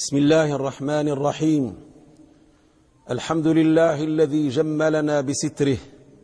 بسم الله الرحمن الرحيم. الحمد لله الذي جملنا بستره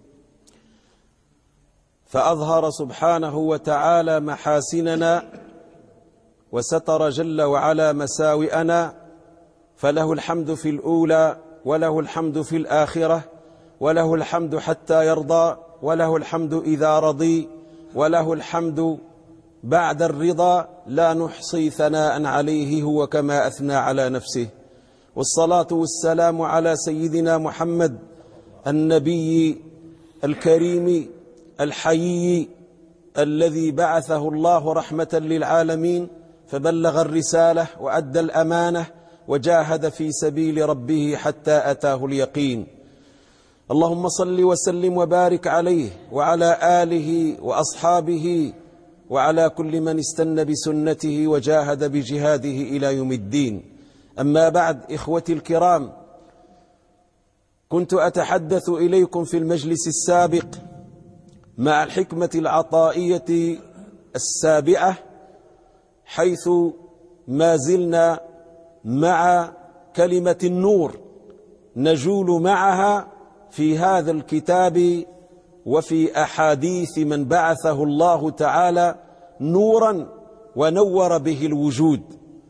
فأظهر سبحانه وتعالى محاسننا وستر جل وعلا مساوئنا، فله الحمد في الأولى وله الحمد في الآخرة وله الحمد حتى يرضى وله الحمد إذا رضي وله الحمد بعد الرضا، لا نحصي ثناء عليه هو كما أثنى على نفسه. والصلاة والسلام على سيدنا محمد النبي الكريم الحيي الذي بعثه الله رحمة للعالمين، فبلغ الرسالة وأدى الأمانة وجاهد في سبيل ربه حتى أتاه اليقين. اللهم صل وسلم وبارك عليه وعلى آله وأصحابه وعلى كل من استنى بسنته وجاهد بجهاده إلى يوم الدين. أما بعد، إخوتي الكرام، كنت أتحدث إليكم في المجلس السابق مع الحكمة العطائية السابعة، حيث ما زلنا مع كلمة النور نجول معها في هذا الكتاب وفي أحاديث من بعثه الله تعالى نورا ونور به الوجود.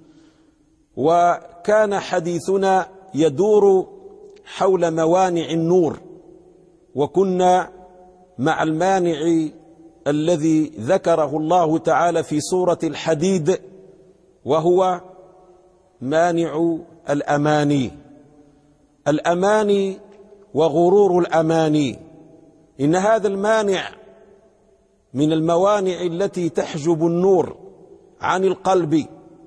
وكان حديثنا يدور حول موانع النور، وكنا مع المانع الذي ذكره الله تعالى في سورة الحديد، وهو مانع الأماني وغرور الأماني. إن هذا المانع من الموانع التي تحجب النور عن القلب،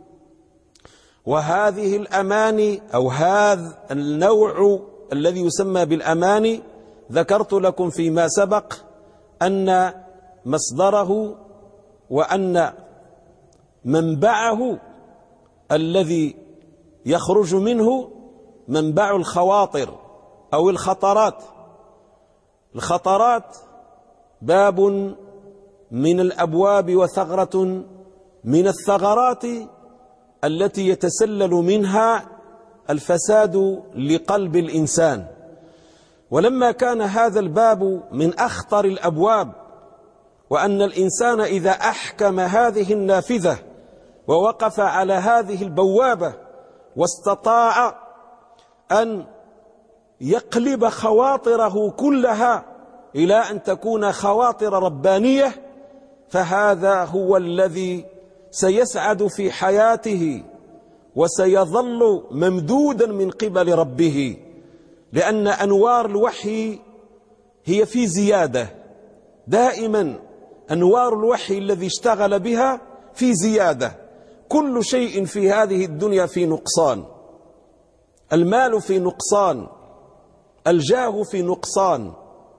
وهذه الأماني أو هذا النوع الذي يسمى بالأماني ذكرت لكم فيما سبق أن مصدره وأن منبعه الذي يخرج منه منبع الخواطر أو الخطرات. الخطرات باب من الأبواب وثغرة من الثغرات التي يتسلل منها الفساد لقلب الإنسان. ولما كان هذا الباب من أخطر الأبواب، وأن الإنسان إذا أحكم هذه النافذة ووقف على هذه البوابة واستطاع أن يقلب خواطره كلها إلى أن تكون خواطر ربانية، فهذا هو الذي سيسعد في حياته وسيظل ممدودا من قبل ربه، لأن أنوار الوحي هي في زيادة دائما. أنوار الوحي الذي اشتغل بها في زيادة. كل شيء في هذه الدنيا في نقصان، المال في نقصان، الجاه في نقصان،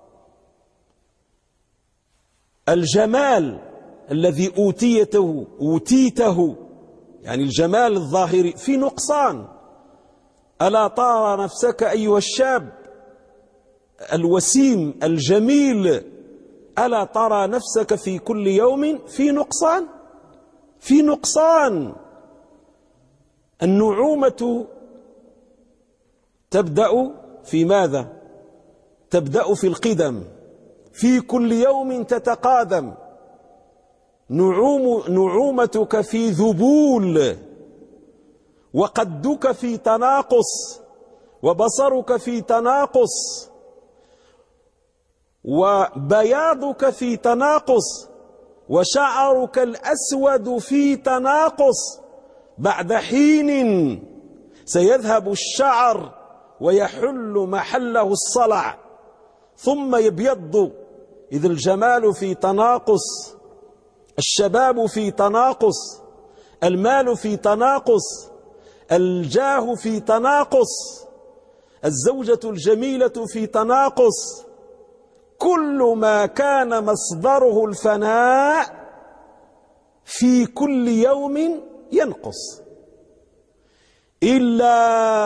الجمال الذي أوتيته يعني الجمال الظاهري في نقصان. ألا ترى نفسك أيها الشاب الوسيم الجميل، ألا ترى نفسك في كل يوم في نقصان. النعومة تبدأ في ماذا؟ تبدأ في القدم، في كل يوم تتقادم. نعومتك في ذبول، وقدك في تناقص، وبصرك في تناقص، وبياضك في تناقص، وشعرك الأسود في تناقص. بعد حين سيذهب الشعر ويحل محله الصلع ثم يبيض. إذ الجمال في تناقص، الشباب في تناقص، المال في تناقص، الجاه في تناقص، الزوجة الجميلة في تناقص. كل ما كان مصدره الفناء في كل يوم ينقص، إلا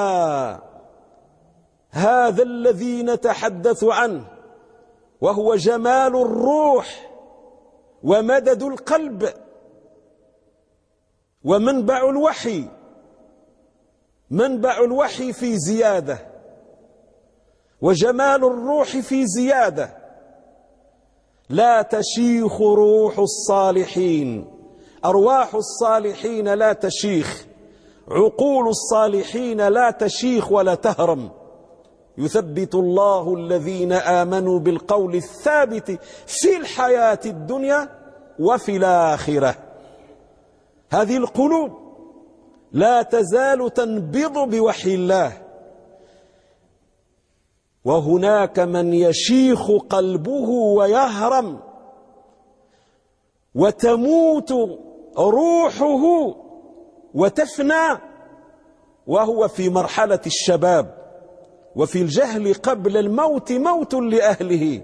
هذا الذي نتحدث عنه، وهو جمال الروح ومدد القلب ومنبع الوحي. منبع الوحي في زيادة، وجمال الروح في زيادة. لا تشيخ روح الصالحين، أرواح الصالحين لا تشيخ، عقول الصالحين لا تشيخ ولا تهرم. يثبت الله الذين آمنوا بالقول الثابت في الحياة الدنيا وفي الآخرة. هذه القلوب لا تزال تنبض بوحي الله. وهناك من يشيخ قلبه ويهرم وتموت روحه وتفنى وهو في مرحلة الشباب، وفي الجهل قبل الموت موت لأهله،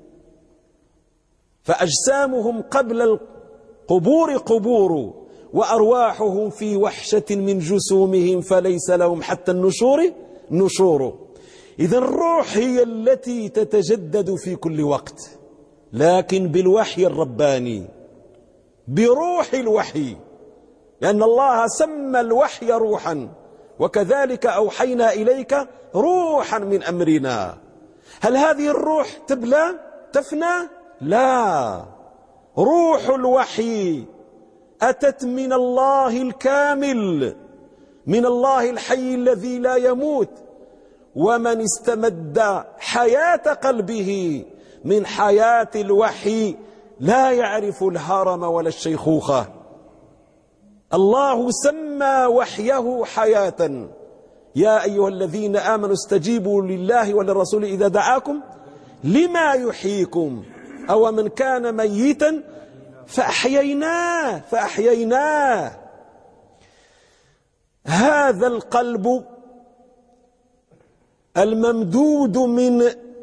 فأجسامهم قبل القبور قبور، وأرواحهم في وحشة من جسومهم، فليس لهم حتى النشور نشور. إذن الروح هي التي تتجدد في كل وقت، لكن بالوحي الرباني، بروح الوحي، لأن الله سمى الوحي روحا، وكذلك أوحينا إليك روحا من أمرنا. هل هذه الروح تبلى تفنى؟ لا، روح الوحي أتت من الله الكامل، من الله الحي الذي لا يموت. ومن استمد حياة قلبه من حياة الوحي لا يعرف الهرم ولا الشيخوخة. الله سمى وحيه حياة. يا أيها الذين آمنوا استجيبوا لله وللرسول إذا دعاكم لما يحييكم، أو من كان ميتا فأحييناه. هذا القلب الممدود من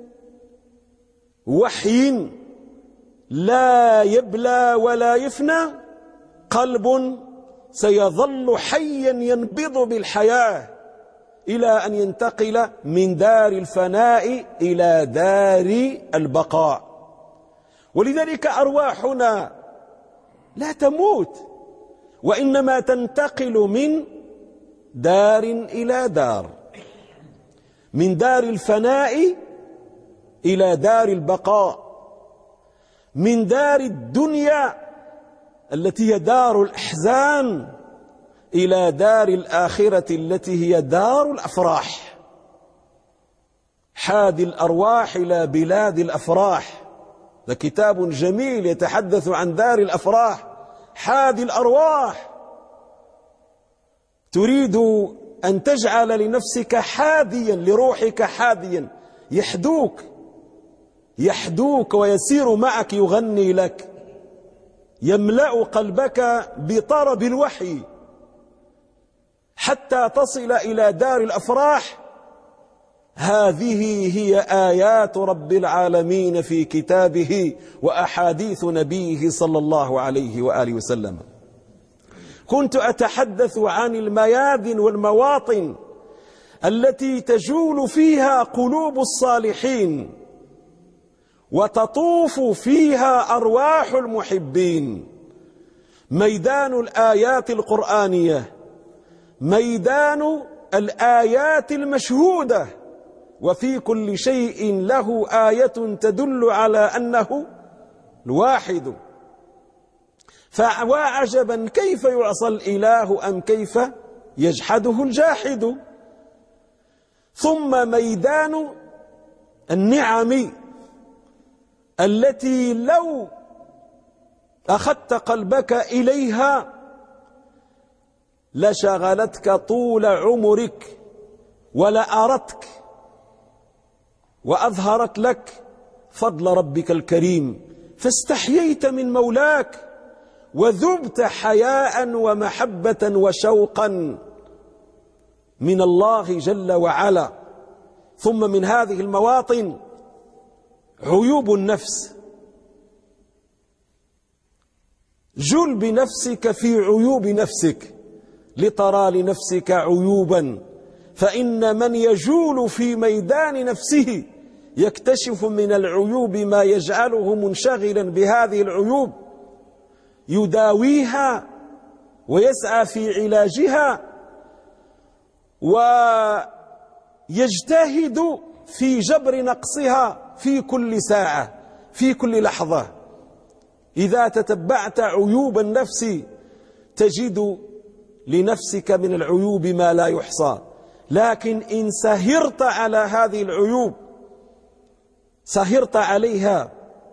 وحي لا يبلى ولا يفنى قلب سيظل حيا ينبض بالحياة إلى أن ينتقل من دار الفناء إلى دار البقاء. ولذلك أرواحنا لا تموت، وإنما تنتقل من دار إلى دار، من دار الفناء إلى دار البقاء، من دار الدنيا التي هي دار الأحزان إلى دار الآخرة التي هي دار الأفراح. حاد الأرواح إلى بلاد الأفراح، ده كتاب جميل يتحدث عن دار الأفراح. حاد الأرواح، تريد أن تجعل لنفسك حاديا، لروحك حاديا، يحدوك ويسير معك، يغني لك، يملأ قلبك بطرب الوحي حتى تصل إلى دار الأفراح. هذه هي آيات رب العالمين في كتابه وأحاديث نبيه صلى الله عليه وآله وسلم. كنت أتحدث عن الميادن والمواطن التي تجول فيها قلوب الصالحين وتطوف فيها أرواح المحبين. ميدان الآيات القرآنية، ميدان الآيات المشهودة، وفي كل شيء له آية تدل على أنه الواحد. فعجبا كيف يعصى الإله أم كيف يجحده الجاحد. ثم ميدان النعم التي لو أخذت قلبك إليها لشغلتك طول عمرك ولأرتك وأظهرت لك فضل ربك الكريم، فاستحييت من مولاك وذبت حياء ومحبة وشوقا من الله جل وعلا. ثم من هذه المواطن عيوب النفس. جل بنفسك في عيوب نفسك لترى لنفسك عيوبا، فإن من يجول في ميدان نفسه يكتشف من العيوب ما يجعله منشغلا بهذه العيوب، يداويها ويسعى في علاجها، ويجتهد في جبر نقصها في كل ساعة في كل لحظة. إذا تتبعت عيوب النفس تجد لنفسك من العيوب ما لا يحصى، لكن إن سهرت على هذه العيوب، سهرت عليها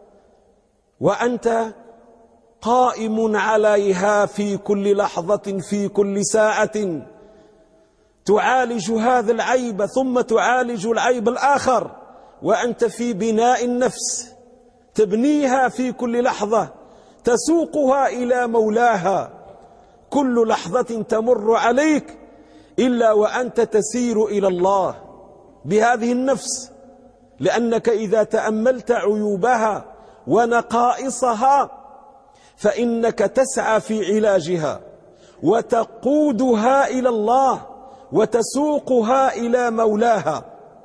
وأنت قائم عليها في كل لحظة في كل ساعة، تعالج هذا العيب ثم تعالج العيب الآخر، وأنت في بناء النفس تبنيها في كل لحظة، تسوقها إلى مولاها. كل لحظة تمر عليك إلا وأنت تسير إلى الله بهذه النفس، لأنك إذا تأملت عيوبها ونقائصها فإنك تسعى في علاجها وتقودها إلى الله وتسوقها إلى مولاها،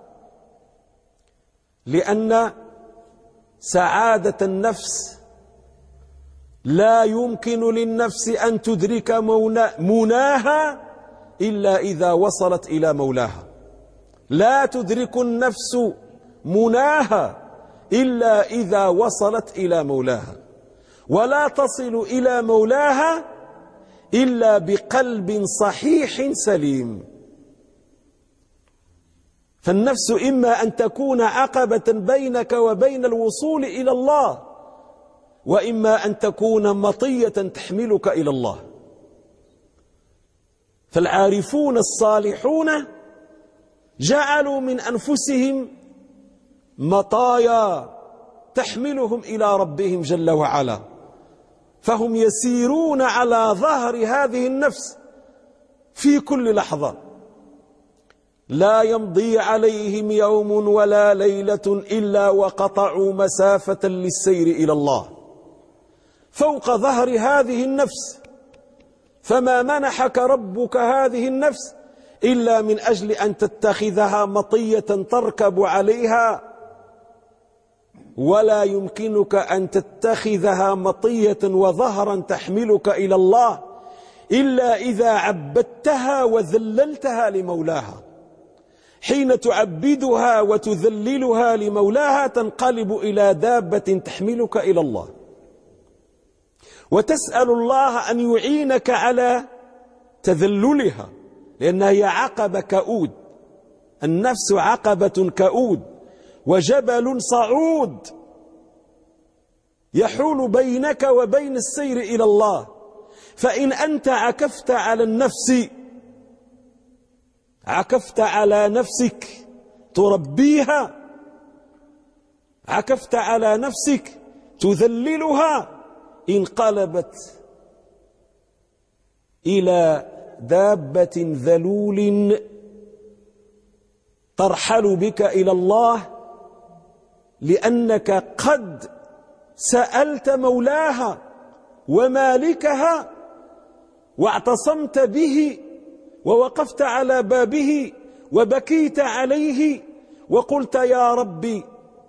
لأن سعادة النفس لا يمكن للنفس أن تدرك مناها إلا إذا وصلت إلى مولاها. لا تدرك النفس مناها إلا إذا وصلت إلى مولاها، ولا تصل إلى مولاها إلا بقلب صحيح سليم. فالنفس إما أن تكون عقبة بينك وبين الوصول إلى الله، وإما أن تكون مطية تحملك إلى الله. فالعارفون الصالحون جعلوا من أنفسهم مطايا تحملهم إلى ربهم جل وعلا، فهم يسيرون على ظهر هذه النفس في كل لحظة. لا يمضي عليهم يوم ولا ليلة إلا وقطعوا مسافة للسير إلى الله فوق ظهر هذه النفس. فما منحك ربك هذه النفس إلا من أجل أن تتخذها مطية تركب عليها، ولا يمكنك أن تتخذها مطية وظهرا تحملك إلى الله إلا إذا عبدتها وذللتها لمولاها. حين تعبدها وتذللها لمولاها تنقلب إلى دابة تحملك إلى الله، وتسأل الله أن يعينك على تذللها، لأنها هي عقبة كؤود. النفس عقبة كؤود وجبل صعود يحول بينك وبين السير إلى الله. فإن أنت عكفت على النفس، عكفت على نفسك تربيها، عكفت على نفسك تذللها، انقلبت إلى دابة ذلول ترحل بك إلى الله، لأنك قد سألت مولاها ومالكها واعتصمت به ووقفت على بابه وبكيت عليه وقلت يا ربي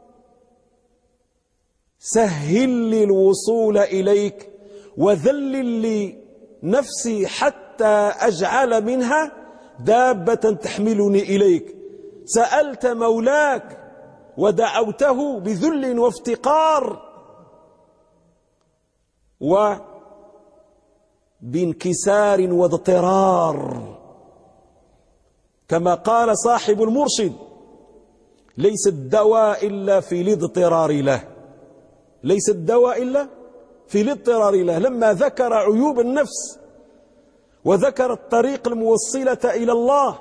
سهل لي الوصول إليك وذلل لي نفسي حتى أجعل منها دابة تحملني إليك. سألت مولاك ودعوته بذل وافتقار وبانكسار واضطرار، كما قال صاحب المرشد: ليس الدواء إلا في الاضطرار له. ليس الدواء إلا في الاضطرار له. لما ذكر عيوب النفس وذكر الطريق الموصلة إلى الله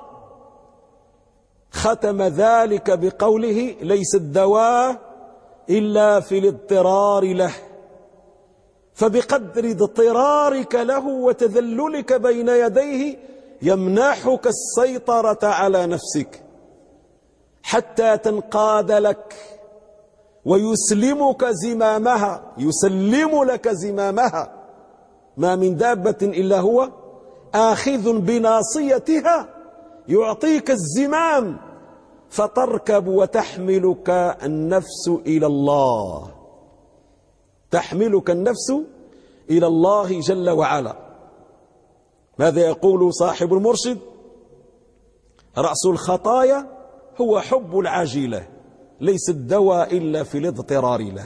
ختم ذلك بقوله: ليس الدواء إلا في الاضطرار له. فبقدر اضطرارك له وتذللك بين يديه يمنحك السيطرة على نفسك حتى تنقاد لك ويسلمك زمامها، يسلم لك زمامها. ما من دابة إلا هو آخذ بناصيتها، يعطيك الزمام فتركب وتحملك النفس إلى الله، تحملك النفس إلى الله جل وعلا. ماذا يقول صاحب المرشد؟ رأس الخطايا هو حب العاجلة، ليس الدواء إلا في الاضطرار له.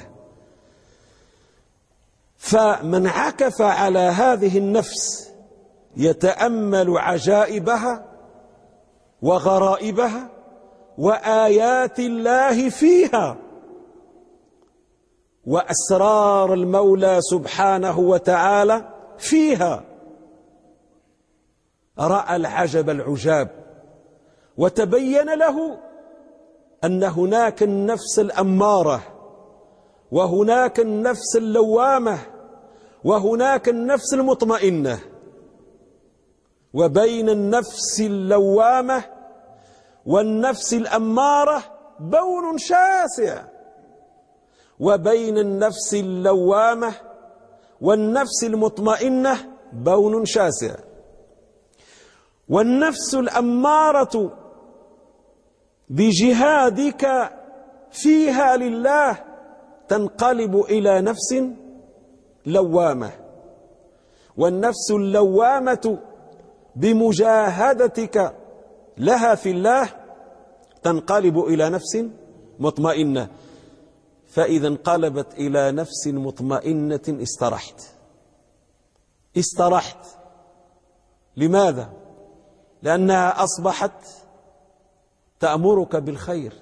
فمن عكف على هذه النفس يتأمل عجائبها وغرائبها وآيات الله فيها وأسرار المولى سبحانه وتعالى فيها، رأى العجب العجاب، وتبين له أن هناك النفس الأمارة، وهناك النفس اللوامة، وهناك النفس المطمئنة. وبين النفس اللوامة والنفس الأمارة بون شاسع، وبين النفس اللوامة والنفس المطمئنة بون شاسع. والنفس الأمارة بجهادك فيها لله تنقلب إلى نفس لوامة، والنفس اللوامة بمجاهدتك لها في الله تنقلب إلى نفس مطمئنة. فإذا انقلبت إلى نفس مطمئنة استرحت. لماذا؟ لأنها أصبحت تأمرك بالخير،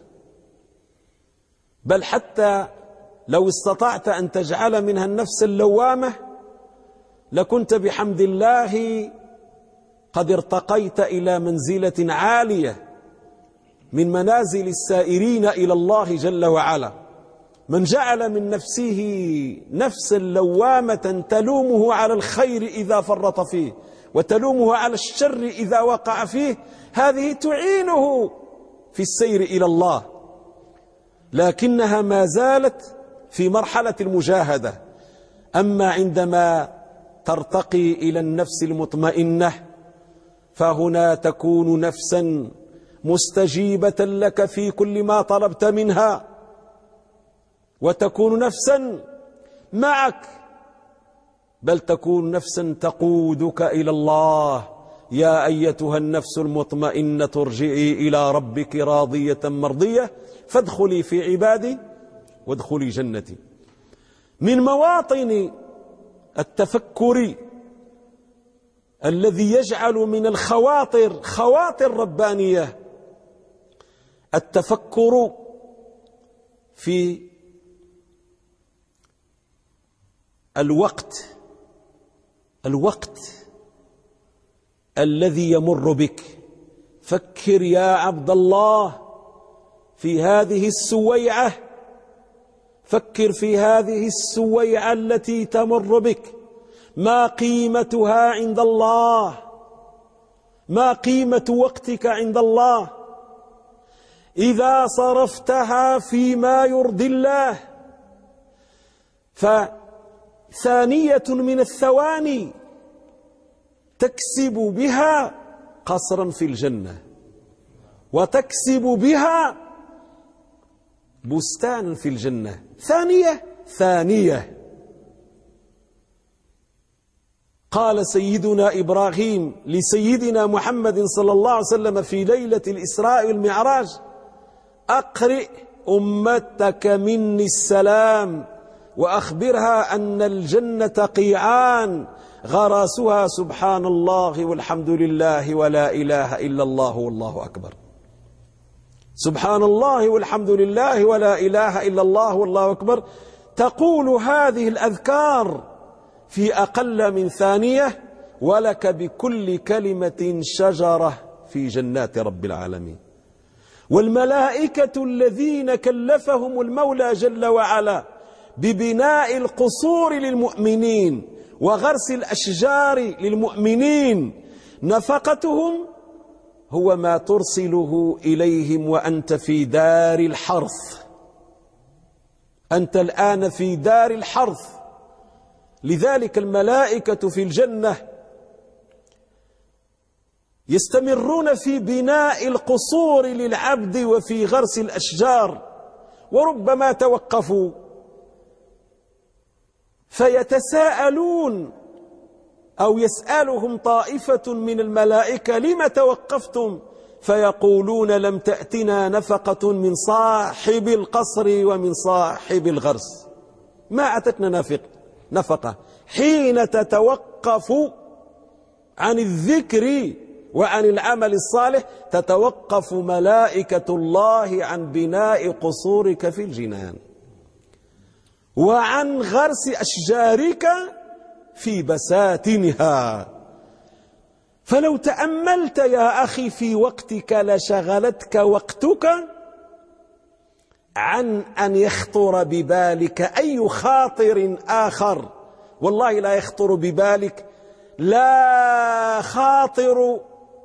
بل حتى لو استطعت أن تجعل منها النفس اللوامة لكنت بحمد الله قد ارتقيت إلى منزلة عالية من منازل السائرين إلى الله جل وعلا. من جعل من نفسه نفسا لوامة تلومه على الخير إذا فرط فيه وتلومه على الشر إذا وقع فيه، هذه تعينه في السير إلى الله، لكنها ما زالت في مرحلة المجاهدة. أما عندما ترتقي إلى النفس المطمئنة فهنا تكون نفسا مستجيبة لك في كل ما طلبت منها، وتكون نفسا معك، بل تكون نفسا تقودك إلى الله. يا أيتها النفس المطمئنة ارجعي إلى ربك راضية مرضية فادخلي في عبادي وادخلي جنتي. من مواطن التفكر الذي يجعل من الخواطر خواطر ربانية التفكر في الوقت الذي يمر بك. فكر يا عبد الله في هذه السويعة، فكر في هذه السويعة التي تمر بك، ما قيمتها عند الله، ما قيمة وقتك عند الله إذا صرفتها فيما يرضي الله. فثانية من الثواني تكسب بها قصرا في الجنة، وتكسب بها بستانا في الجنة. ثانية. قال سيدنا إبراهيم لسيدنا محمد صلى الله عليه وسلم في ليلة الإسراء والمعراج: أقرئ أمتك مني السلام وأخبرها أن الجنة قيعان غراسها سبحان الله والحمد لله ولا إله إلا الله والله أكبر. سبحان الله والحمد لله ولا إله إلا الله والله أكبر. تقول هذه الأذكار في أقل من ثانية ولك بكل كلمة شجرة في جنات رب العالمين. والملائكة الذين كلفهم المولى جل وعلا ببناء القصور للمؤمنين وغرس الأشجار للمؤمنين، نفقتهم هو ما ترسله إليهم وأنت في دار الحرث. أنت الآن في دار الحرث. لذلك الملائكة في الجنة يستمرون في بناء القصور للعبد وفي غرس الأشجار، وربما توقفوا فيتساءلون أو يسألهم طائفة من الملائكة: لم توقفتم فيقولون لم تأتنا نفقة من صاحب القصر ومن صاحب الغرس. ما أتتنا نفقة حين تتوقف عن الذكر وعن العمل الصالح، تتوقف ملائكة الله عن بناء قصورك في الجنان وعن غرس أشجارك في بساتينها. فلو تأملت يا أخي في وقتك لشغلتك وقتك عن أن يخطر ببالك أي خاطر آخر. والله لا يخطر ببالك لا خاطر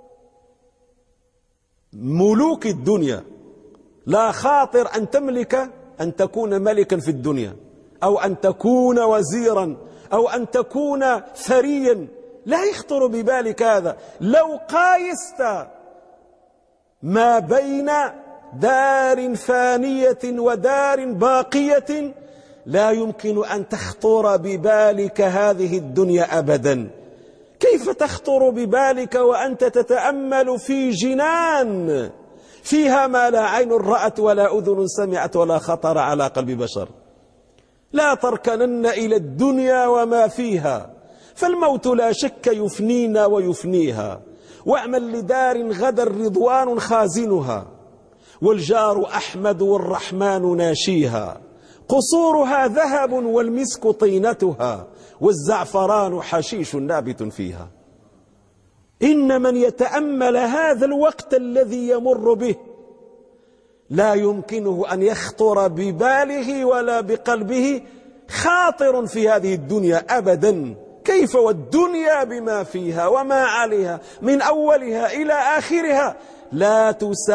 ملوك الدنيا، لا خاطر أن تملك أن تكون ملكا في الدنيا، أو أن تكون وزيرا، أو أن تكون ثريا، لا يخطر ببالك هذا. لو قايست ما بين دار فانية ودار باقية لا يمكن أن تخطر ببالك هذه الدنيا أبدا. كيف تخطر ببالك وأنت تتأمل في جنان فيها ما لا عين رأت ولا أذن سمعت ولا خطر على قلب بشر؟ لا تركنن إلى الدنيا وما فيها، فالموت لا شك يفنينا ويفنيها. واعمل لدار غدا رضوان خازنها، والجار أحمد والرحمن ناشيها. قصورها ذهب والمسك طينتها، والزعفران حشيش نابت فيها. إن من يتأمل هذا الوقت الذي يمر به لا يمكنه أن يخطر بباله ولا بقلبه خاطر في هذه الدنيا أبدا. كيف والدنيا بما فيها وما عليها من أولها إلى آخرها لا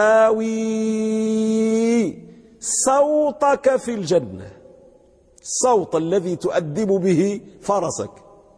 تساوي صوتك في الجنة، الصوت الذي تؤدب به فرسك.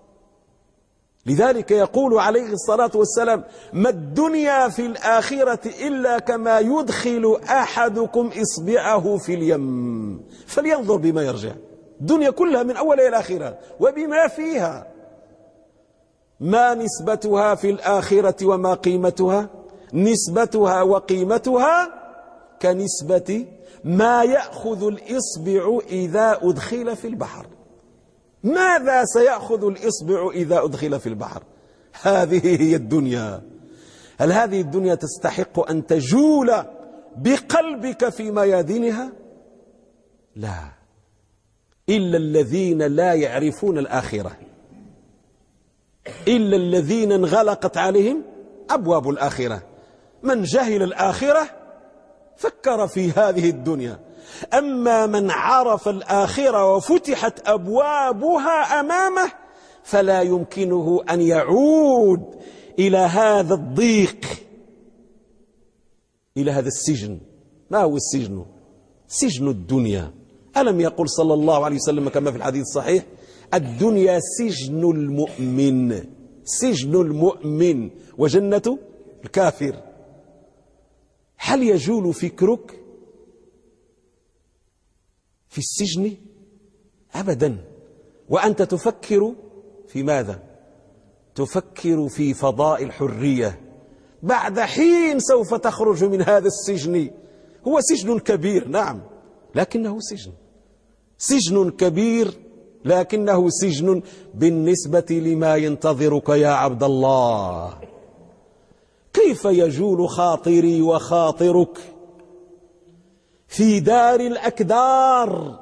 لذلك يقول عليه الصلاة والسلام: ما الدنيا في الآخرة إلا كما يدخل أحدكم إصبعه في اليم فلينظر بما يرجع. الدنيا كلها من أولها إلى آخرها وبما فيها. ما نسبتها في الآخرة وما قيمتها؟ نسبتها وقيمتها كنسبة ما يأخذ الإصبع إذا أدخل في البحر. ماذا سيأخذ الإصبع إذا أدخل في البحر؟ هذه هي الدنيا. هل هذه الدنيا تستحق أن تجول بقلبك في ميادينها؟ لا، إلا الذين لا يعرفون الآخرة، إلا الذين انغلقت عليهم أبواب الآخرة. من جهل الآخرة فكر في هذه الدنيا. أما من عرف الآخرة وفتحت أبوابها أمامه فلا يمكنه أن يعود إلى هذا الضيق، إلى هذا السجن. ما هو السجن؟ سجن الدنيا. ألم يقل صلى الله عليه وسلم كما في الحديث الصحيح: الدنيا سجن المؤمن، سجن المؤمن وجنة الكافر. هل يجول فكرك في السجن؟ أبدا. وأنت تفكر في ماذا؟ تفكر في فضاء الحرية. بعد حين سوف تخرج من هذا السجن. هو سجن كبير نعم، لكنه سجن، سجن كبير لكنه سجن بالنسبة لما ينتظرك يا عبد الله. كيف يجول خاطري وخاطرك في دار الأكدار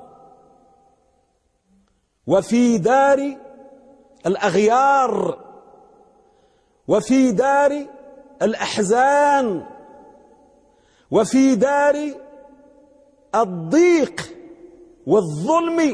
وفي دار الأغيار وفي دار الأحزان وفي دار الضيق والظلم،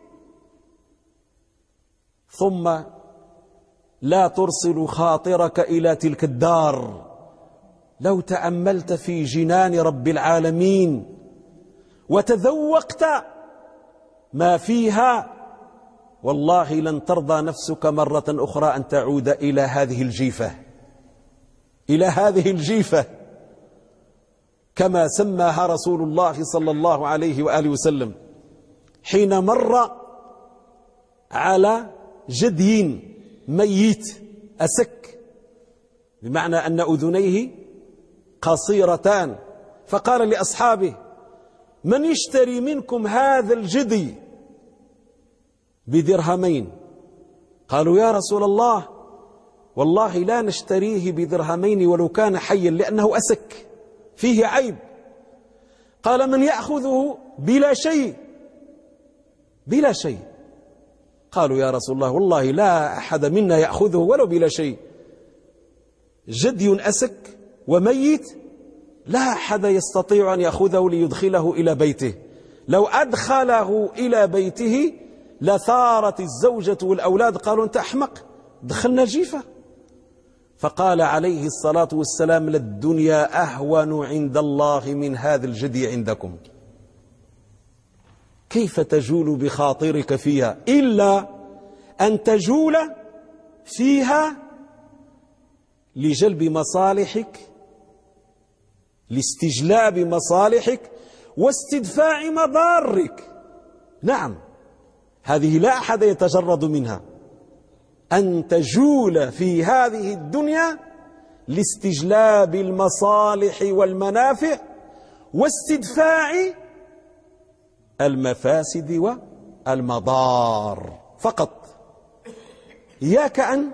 ثم لا ترسل خاطرك إلى تلك الدار. لو تأملت في جنان رب العالمين وتذوقت ما فيها والله لن ترضى نفسك مرة أخرى أن تعود إلى هذه الجيفة، إلى هذه الجيفة كما سماها رسول الله صلى الله عليه وآله وسلم حين مر على جدي ميت أسك، بمعنى أن أذنيه قصيرتان، فقال لأصحابه: من يشتري منكم هذا الجدي بدرهمين؟ قالوا: يا رسول الله، والله لا نشتريه بدرهمين ولو كان حيا، لأنه أسك فيه عيب. قال: من يأخذه بلا شيء؟ بلا شيء. قالوا: يا رسول الله، والله لا أحد منا يأخذه ولو بلا شيء، جدي أسك وميت لا أحد يستطيع أن يأخذه ليدخله إلى بيته، لو أدخله إلى بيته لثارت الزوجة والأولاد، قالوا: أنت أحمق، دخلنا جيفة. فقال عليه الصلاة والسلام: للدنيا أهون عند الله من هذا الجدي عندكم. كيف تجول بخاطرك فيها إلا أن تجول فيها لجلب مصالحك، لاستجلاب مصالحك واستدفاع مضارك. نعم، هذه لا أحد يتجرد منها، أن تجول في هذه الدنيا لاستجلاب المصالح والمنافع واستدفاع المفاسد والمضار فقط. إياك أن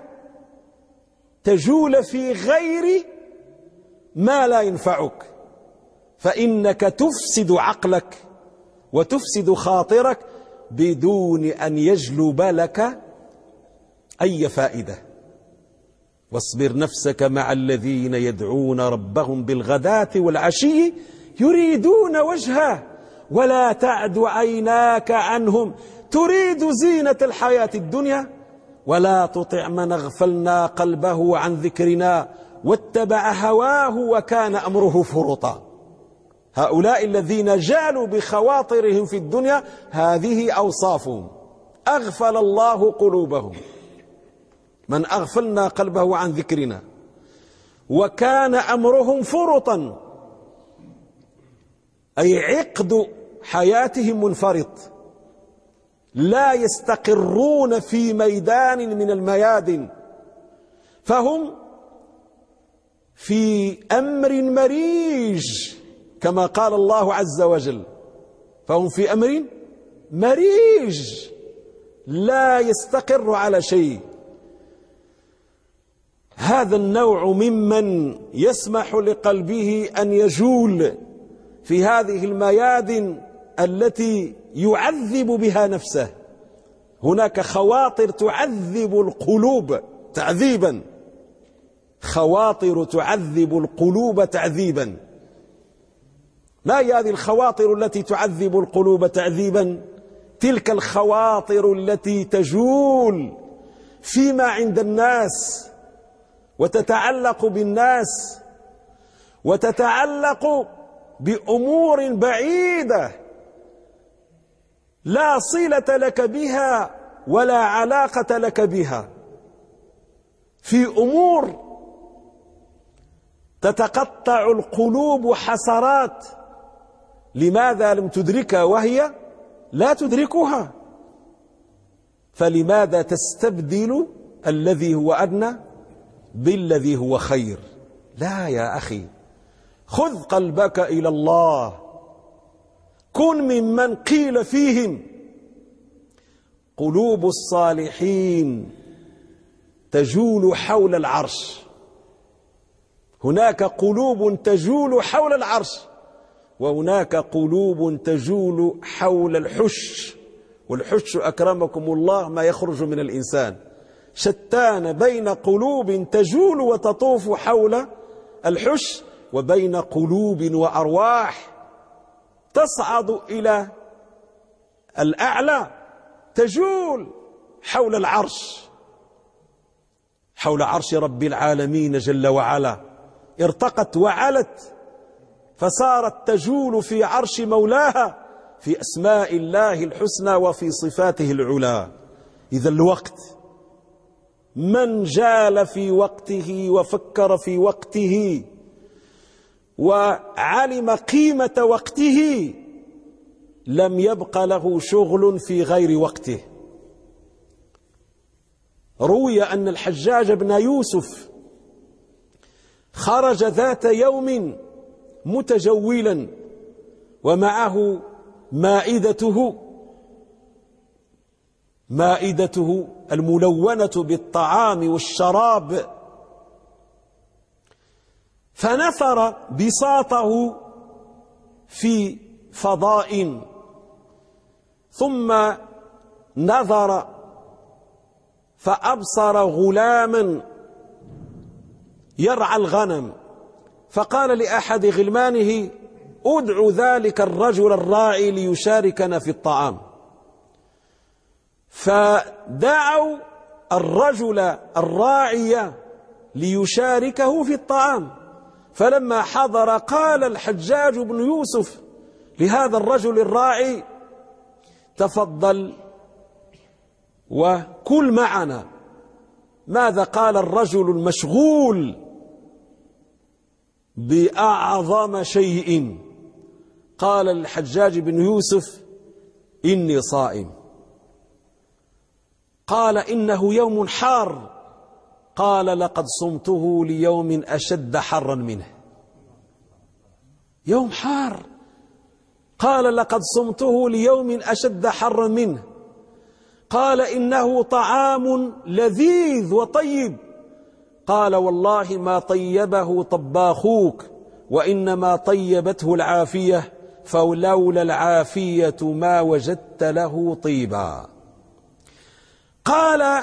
تجول في غير ما لا ينفعك، فإنك تفسد عقلك وتفسد خاطرك بدون أن يجلب لك أي فائدة. واصبر نفسك مع الذين يدعون ربهم بالغداة والعشي يريدون وجهه ولا تعد عيناك عنهم تريد زينة الحياة الدنيا ولا تطع من اغفلنا قلبه عن ذكرنا واتبع هواه وكان أمره فرطا. هؤلاء الذين جالوا بخواطرهم في الدنيا هذه أوصافهم، أغفل الله قلوبهم، من أغفلنا قلبه عن ذكرنا وكان أمرهم فرطا، أي عقد حياتهم منفرط، لا يستقرون في ميدان من الميادن، فهم في أمر مريج كما قال الله عز وجل، فهم في أمر مريج لا يستقر على شيء. هذا النوع ممن يسمح لقلبه أن يجول في هذه الميادن التي يعذب بها نفسه. هناك خواطر تعذب القلوب تعذيبا، خواطر تعذب القلوب تعذيبا. ما هي هذه الخواطر التي تعذب القلوب تعذيبا؟ تلك الخواطر التي تجول فيما عند الناس وتتعلق بالناس وتتعلق بأمور بعيدة لا صلة لك بها ولا علاقة لك بها، في أمور تتقطع القلوب حسرات. لماذا لم تدركها وهي لا تدركها؟ فلماذا تستبدل الذي هو أدنى بالذي هو خير؟ لا يا أخي، خذ قلبك إلى الله، كن ممن قيل فيهم قلوب الصالحين تجول حول العرش. هناك قلوب تجول حول العرش وهناك قلوب تجول حول الحش، والحش أكرمكم الله ما يخرج من الإنسان، شتان بين قلوب تجول وتطوف حول الحش وبين قلوب وأرواح تصعد إلى الأعلى تجول حول العرش، حول عرش رب العالمين جل وعلا، ارتقت وعلت فصارت تجول في عرش مولاها في أسماء الله الحسنى وفي صفاته العلى. إذا الوقت، من جال في وقته وفكر في وقته وعلم قيمة وقته لم يبق له شغل في غير وقته. روي أن الحجاج بن يوسف خرج ذات يوم متجولا ومعه مائدته الملونة بالطعام والشراب، فنثر بساطه في فضاء، ثم نظر فأبصر غلاما يرعى الغنم، فقال لأحد غلمانه: ادع ذلك الرجل الراعي ليشاركنا في الطعام. فدعوا الرجل الراعي ليشاركه في الطعام، فلما حضر قال الحجاج بن يوسف لهذا الرجل الراعي: تفضل وكل معنا. ماذا قال الرجل المشغول بأعظم شيء؟ قال الحجاج بن يوسف: إني صائم. قال: إنه يوم حار. قال: لقد صمته ليوم أشد حرا منه. يوم حار. قال: لقد صمته ليوم أشد حرا منه. قال: إنه طعام لذيذ وطيب. قال: والله ما طيبه طباخوك، وإنما طيبته العافية، فلولا العافية ما وجدت له طيبا. قال: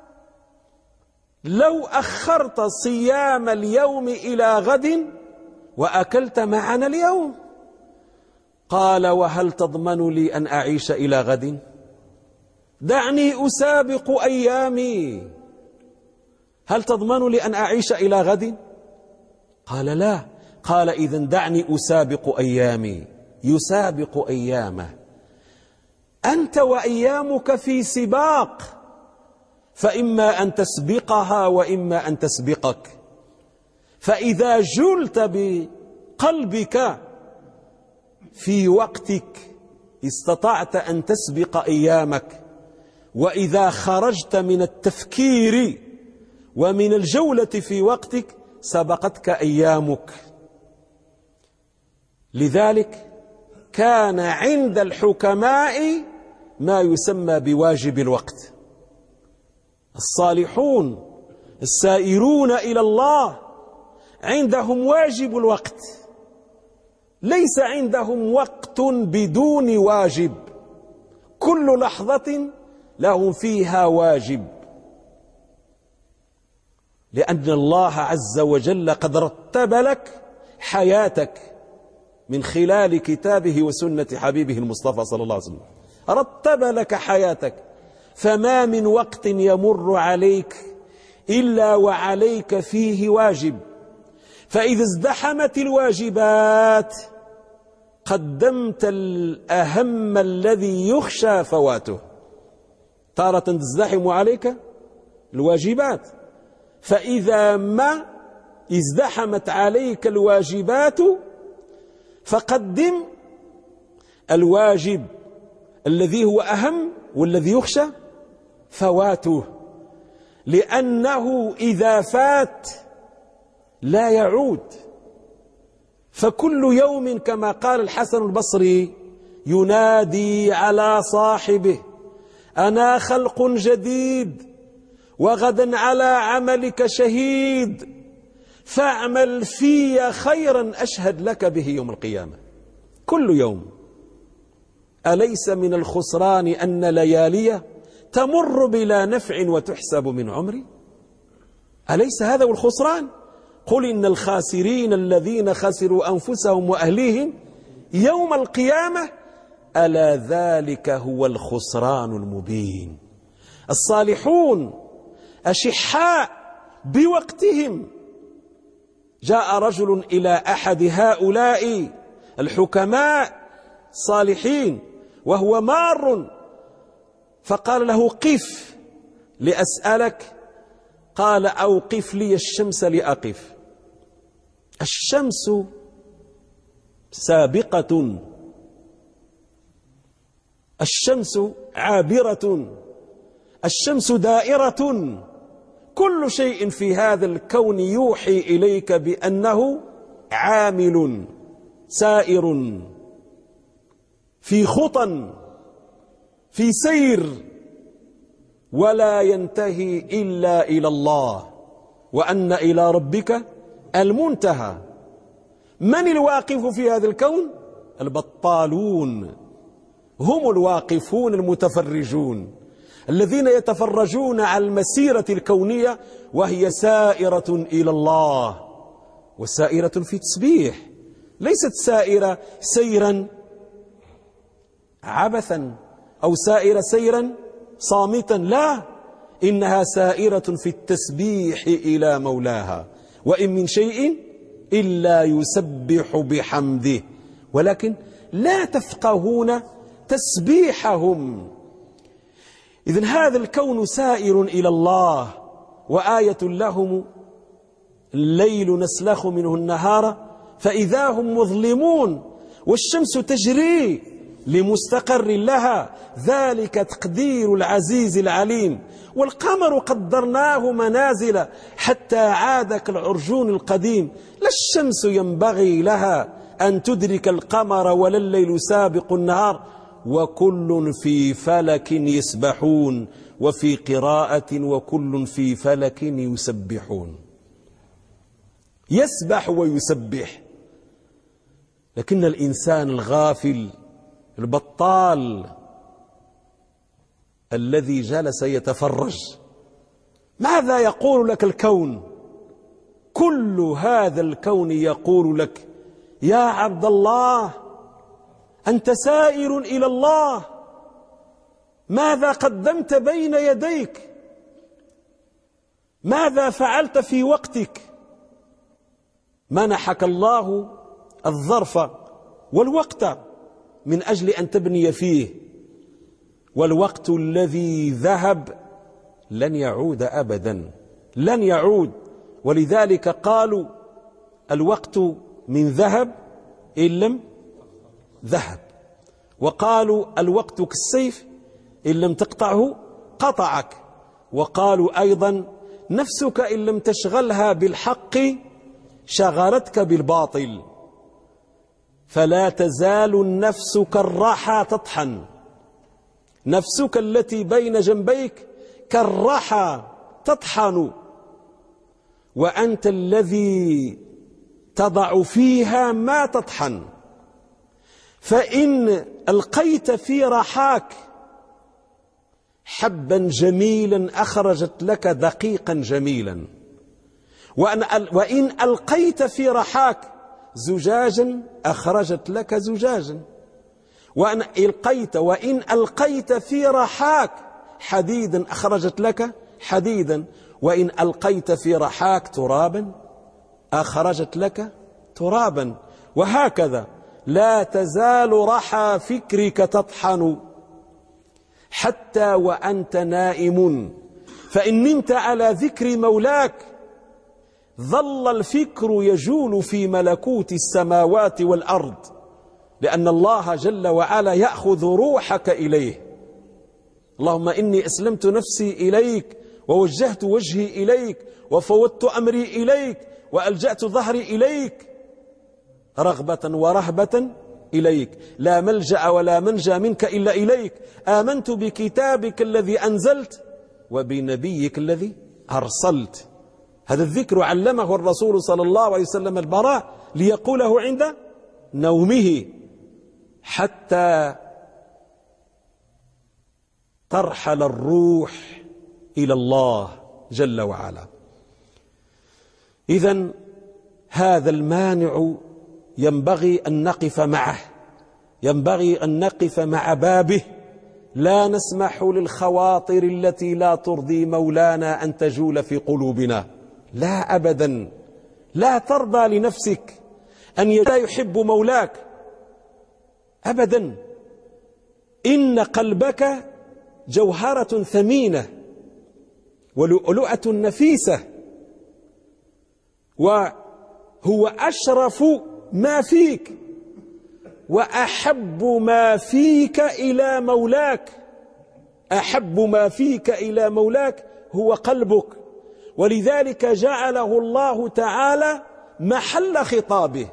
لو أخرت صيام اليوم إلى غد وأكلت معنا اليوم. قال: وهل تضمن لي أن أعيش إلى غد؟ دعني أسابق أيامي. هل تضمن لي أن أعيش إلى غد؟ قال: لا. قال: إذن دعني أسابق أيامي. يسابق أيامه. أنت وأيامك في سباق، فإما أن تسبقها وإما أن تسبقك. فإذا جلت بقلبك في وقتك استطعت أن تسبق أيامك، وإذا خرجت من التفكير ومن الجولة في وقتك سبقتك أيامك. لذلك كان عند الحكماء ما يسمى بواجب الوقت. الصالحون السائرون إلى الله عندهم واجب الوقت، ليس عندهم وقت بدون واجب، كل لحظة لهم فيها واجب، لأن الله عز وجل قد رتب لك حياتك من خلال كتابه وسنة حبيبه المصطفى صلى الله عليه وسلم. رتب لك حياتك، فما من وقت يمر عليك إلا وعليك فيه واجب. فإذا ازدحمت الواجبات قدمت الأهم الذي يخشى فواته. تارة تزدحم عليك الواجبات، فإذا ما ازدحمت عليك الواجبات فقدم الواجب الذي هو أهم والذي يخشى فواته، لأنه إذا فات لا يعود. فكل يوم كما قال الحسن البصري ينادي على صاحبه: أنا خلق جديد وغدا على عملك شهيد، فاعمل في خيرا أشهد لك به يوم القيامة. كل يوم. أليس من الخسران أن ليالي تمر بلا نفع وتحسب من عمري؟ أليس هذا هو الخسران؟ قل إن الخاسرين الذين خسروا أنفسهم وأهليهم يوم القيامة ألا ذلك هو الخسران المبين. الصالحون أشحاء بوقتهم. جاء رجل إلى أحد هؤلاء الحكماء الصالحين وهو مار، فقال له: قف لأسألك. قال: أوقف لي الشمس لأقف. الشمس سابقة، الشمس عابرة، الشمس دائرة، كل شيء في هذا الكون يوحي إليك بأنه عامل سائر في خطى في سير ولا ينتهي إلا إلى الله، وأن إلى ربك المنتهى. من الواقف في هذا الكون؟ البطالون، هم الواقفون المتفرجون الذين يتفرجون على المسيرة الكونية وهي سائرة إلى الله، وسائرة في تسبيح، ليست سائرة سيرا عبثا أو سائرة سيرا صامتا، لا، إنها سائرة في التسبيح إلى مولاها. وإن من شيء إلا يسبح بحمده ولكن لا تفقهون تسبيحهم. إذن هذا الكون سائر إلى الله، وآية لهم الليل نسلخ منه النهار فإذا هم مظلمون، والشمس تجري لمستقر لها، ذلك تقدير العزيز العليم. والقمر قدرناه منازل حتى عاد كالعرجون القديم، لا الشمس ينبغي لها أن تدرك القمر ولا الليل سابق النهار، وكل في فلك يسبحون، وفي قراءة وكل في فلك يسبحون. يسبح ويسبح، لكن الإنسان الغافل البطال الذي جلس يتفرج، ماذا يقول لك الكون؟ كل هذا الكون يقول لك يا عبد الله أنت سائر إلى الله، ماذا قدمت بين يديك؟ ماذا فعلت في وقتك؟ منحك الله الظرف والوقت من أجل أن تبني فيه، والوقت الذي ذهب لن يعود أبدا، لن يعود. ولذلك قالوا الوقت من ذهب إن لم ذهب، وقالوا الوقت كالسيف إن لم تقطعه قطعك، وقالوا أيضا نفسك إن لم تشغلها بالحق شغلتك بالباطل، فلا تزال النفس كالرحى تطحن، نفسك التي بين جنبيك كالرحى تطحن، وأنت الذي تضع فيها ما تطحن. فإن ألقيت في رحاك حبا جميلا أخرجت لك دقيقا جميلا، وإن ألقيت في رحاك زجاجا أخرجت لك زجاجا، وإن ألقيت في رحاك حديدا أخرجت لك حديدا، وإن ألقيت في رحاك ترابا أخرجت لك ترابا، وهكذا لا تزال رحى فكرك تطحن حتى وأنت نائم، فإن نمت على ذكر مولاك ظل الفكر يجول في ملكوت السماوات والأرض، لأن الله جل وعلا يأخذ روحك إليه. اللهم إني أسلمت نفسي إليك ووجهت وجهي إليك وفوضت أمري إليك وألجأت ظهري إليك رغبة ورهبة إليك، لا ملجأ ولا منجى منك إلا إليك، آمنت بكتابك الذي أنزلت وبنبيك الذي أرسلت. هذا الذكر علمه الرسول صلى الله عليه وسلم البراء ليقوله عند نومه حتى ترحل الروح إلى الله جل وعلا. إذن هذا المانع ينبغي أن نقف معه، ينبغي أن نقف مع بابه، لا نسمح للخواطر التي لا ترضي مولانا أن تجول في قلوبنا، لا أبدا، لا ترضى لنفسك أن لا يحب مولاك أبدا. إن قلبك جوهرة ثمينة ولؤلؤة نفيسة، وهو أشرف ما فيك وأحب ما فيك إلى مولاك. أحب ما فيك إلى مولاك هو قلبك، ولذلك جعله الله تعالى محل خطابه.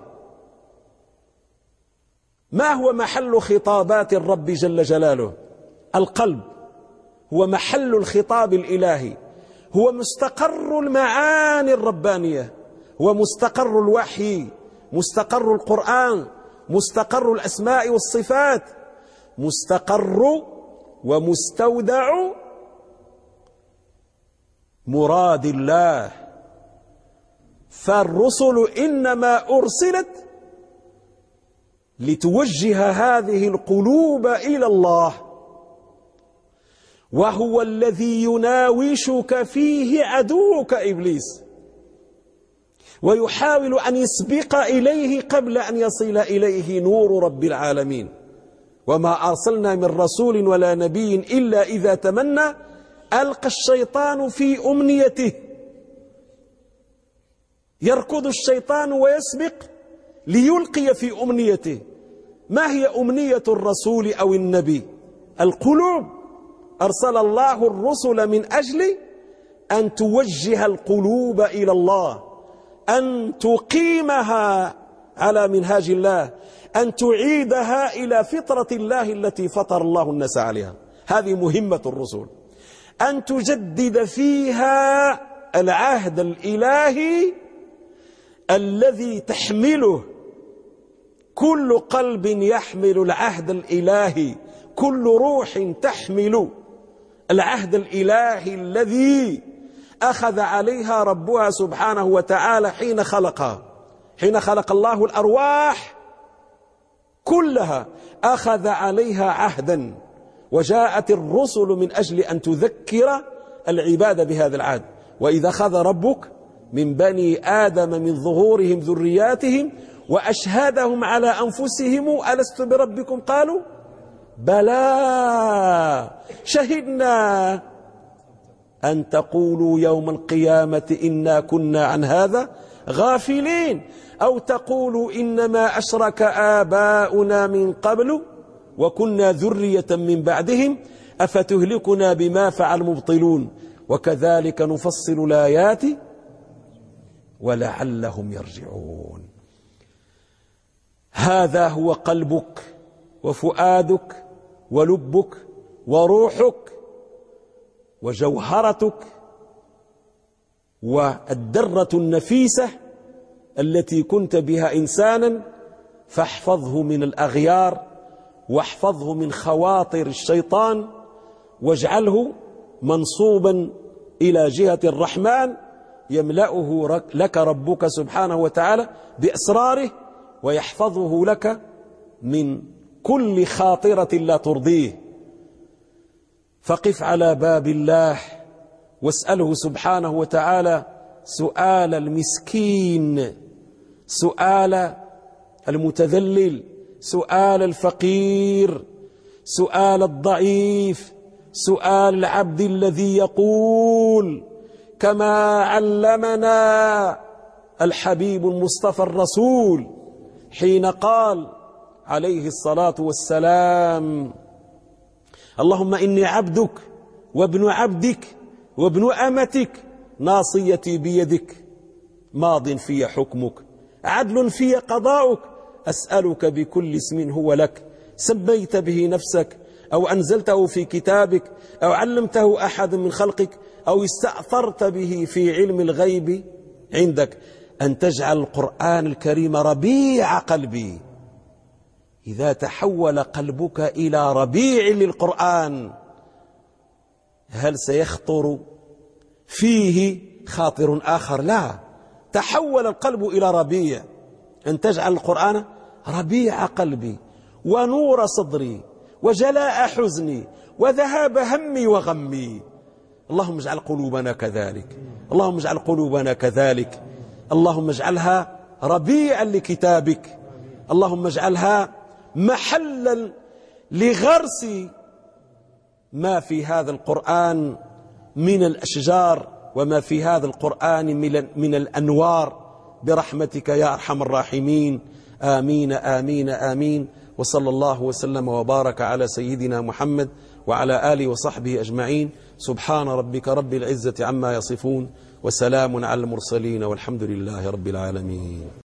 ما هو محل خطابات الرب جل جلاله؟ القلب هو محل الخطاب الإلهي، هو مستقر المعاني الربانية، هو مستقر الوحي، مستقر القرآن، مستقر الأسماء والصفات، مستقر ومستودع مراد الله. فالرسل إنما أرسلت لتوجه هذه القلوب إلى الله، وهو الذي يناوشك فيه عدوك إبليس، ويحاول أن يسبق إليه قبل أن يصل إليه نور رب العالمين. وما أرسلنا من رسول ولا نبي إلا إذا تمنى ألقى الشيطان في أمنيته. يركض الشيطان ويسبق ليلقي في أمنيته. ما هي أمنية الرسول أو النبي؟ القلوب. أرسل الله الرسل من أجل أن توجه القلوب إلى الله، أن تقيمها على منهاج الله، أن تعيدها إلى فطرة الله التي فطر الله الناس عليها. هذه مهمة الرسل، أن تجدد فيها العهد الإلهي الذي تحمله كل قلب يحمل العهد الإلهي، كل روح تحمل العهد الإلهي الذي أخذ عليها ربها سبحانه وتعالى حين خلقها. حين خلق الله الأرواح كلها أخذ عليها عهدا، وجاءت الرسل من أجل أن تذكر العباد بهذا العهد. وإذا أخذ ربك من بني آدم من ظهورهم ذرياتهم وأشهدهم على أنفسهم ألست بربكم قالوا بلى شهدنا أن تقولوا يوم القيامة إنا كنا عن هذا غافلين، أو تقولوا إنما أشرك آباؤنا من قبل وكنا ذرية من بعدهم أفتهلكنا بما فعل المبطلون وكذلك نفصل الآيات ولعلهم يرجعون. هذا هو قلبك وفؤادك ولبك وروحك وجوهرتك والدرة النفيسة التي كنت بها إنسانا، فاحفظه من الأغيار واحفظه من خواطر الشيطان، واجعله منصوبا إلى جهة الرحمن يملأه لك ربك سبحانه وتعالى بأسراره، ويحفظه لك من كل خاطرة لا ترضيه. فقف على باب الله واسأله سبحانه وتعالى سؤال المسكين، سؤال المتذلل، سؤال الفقير، سؤال الضعيف، سؤال العبد الذي يقول كما علمنا الحبيب المصطفى الرسول حين قال عليه الصلاة والسلام اللهم إني عبدك وابن عبدك وابن أمتك ناصيتي بيدك ماض في حكمك عدل في قضاؤك أسألك بكل اسم هو لك سميت به نفسك أو أنزلته في كتابك أو علمته أحد من خلقك أو استأثرت به في علم الغيب عندك أن تجعل القرآن الكريم ربيع قلبي. إذا تحول قلبك إلى ربيع للقرآن هل سيخطر فيه خاطر آخر؟ لا، تحول القلب إلى ربيع. أن تجعل القرآن ربيع قلبي ونور صدري وجلاء حزني وذهاب همي وغمي. اللهم اجعل قلوبنا كذلك، اللهم اجعل قلوبنا كذلك، اللهم اجعلها ربيعا لكتابك، اللهم اجعلها محلا لغرس ما في هذا القرآن من الأشجار وما في هذا القرآن من الأنوار برحمتك يا أرحم الراحمين. آمين آمين آمين. وصلى الله وسلم وبارك على سيدنا محمد وعلى آله وصحبه أجمعين. سبحان ربك رب العزة عما يصفون وسلام على المرسلين والحمد لله رب العالمين.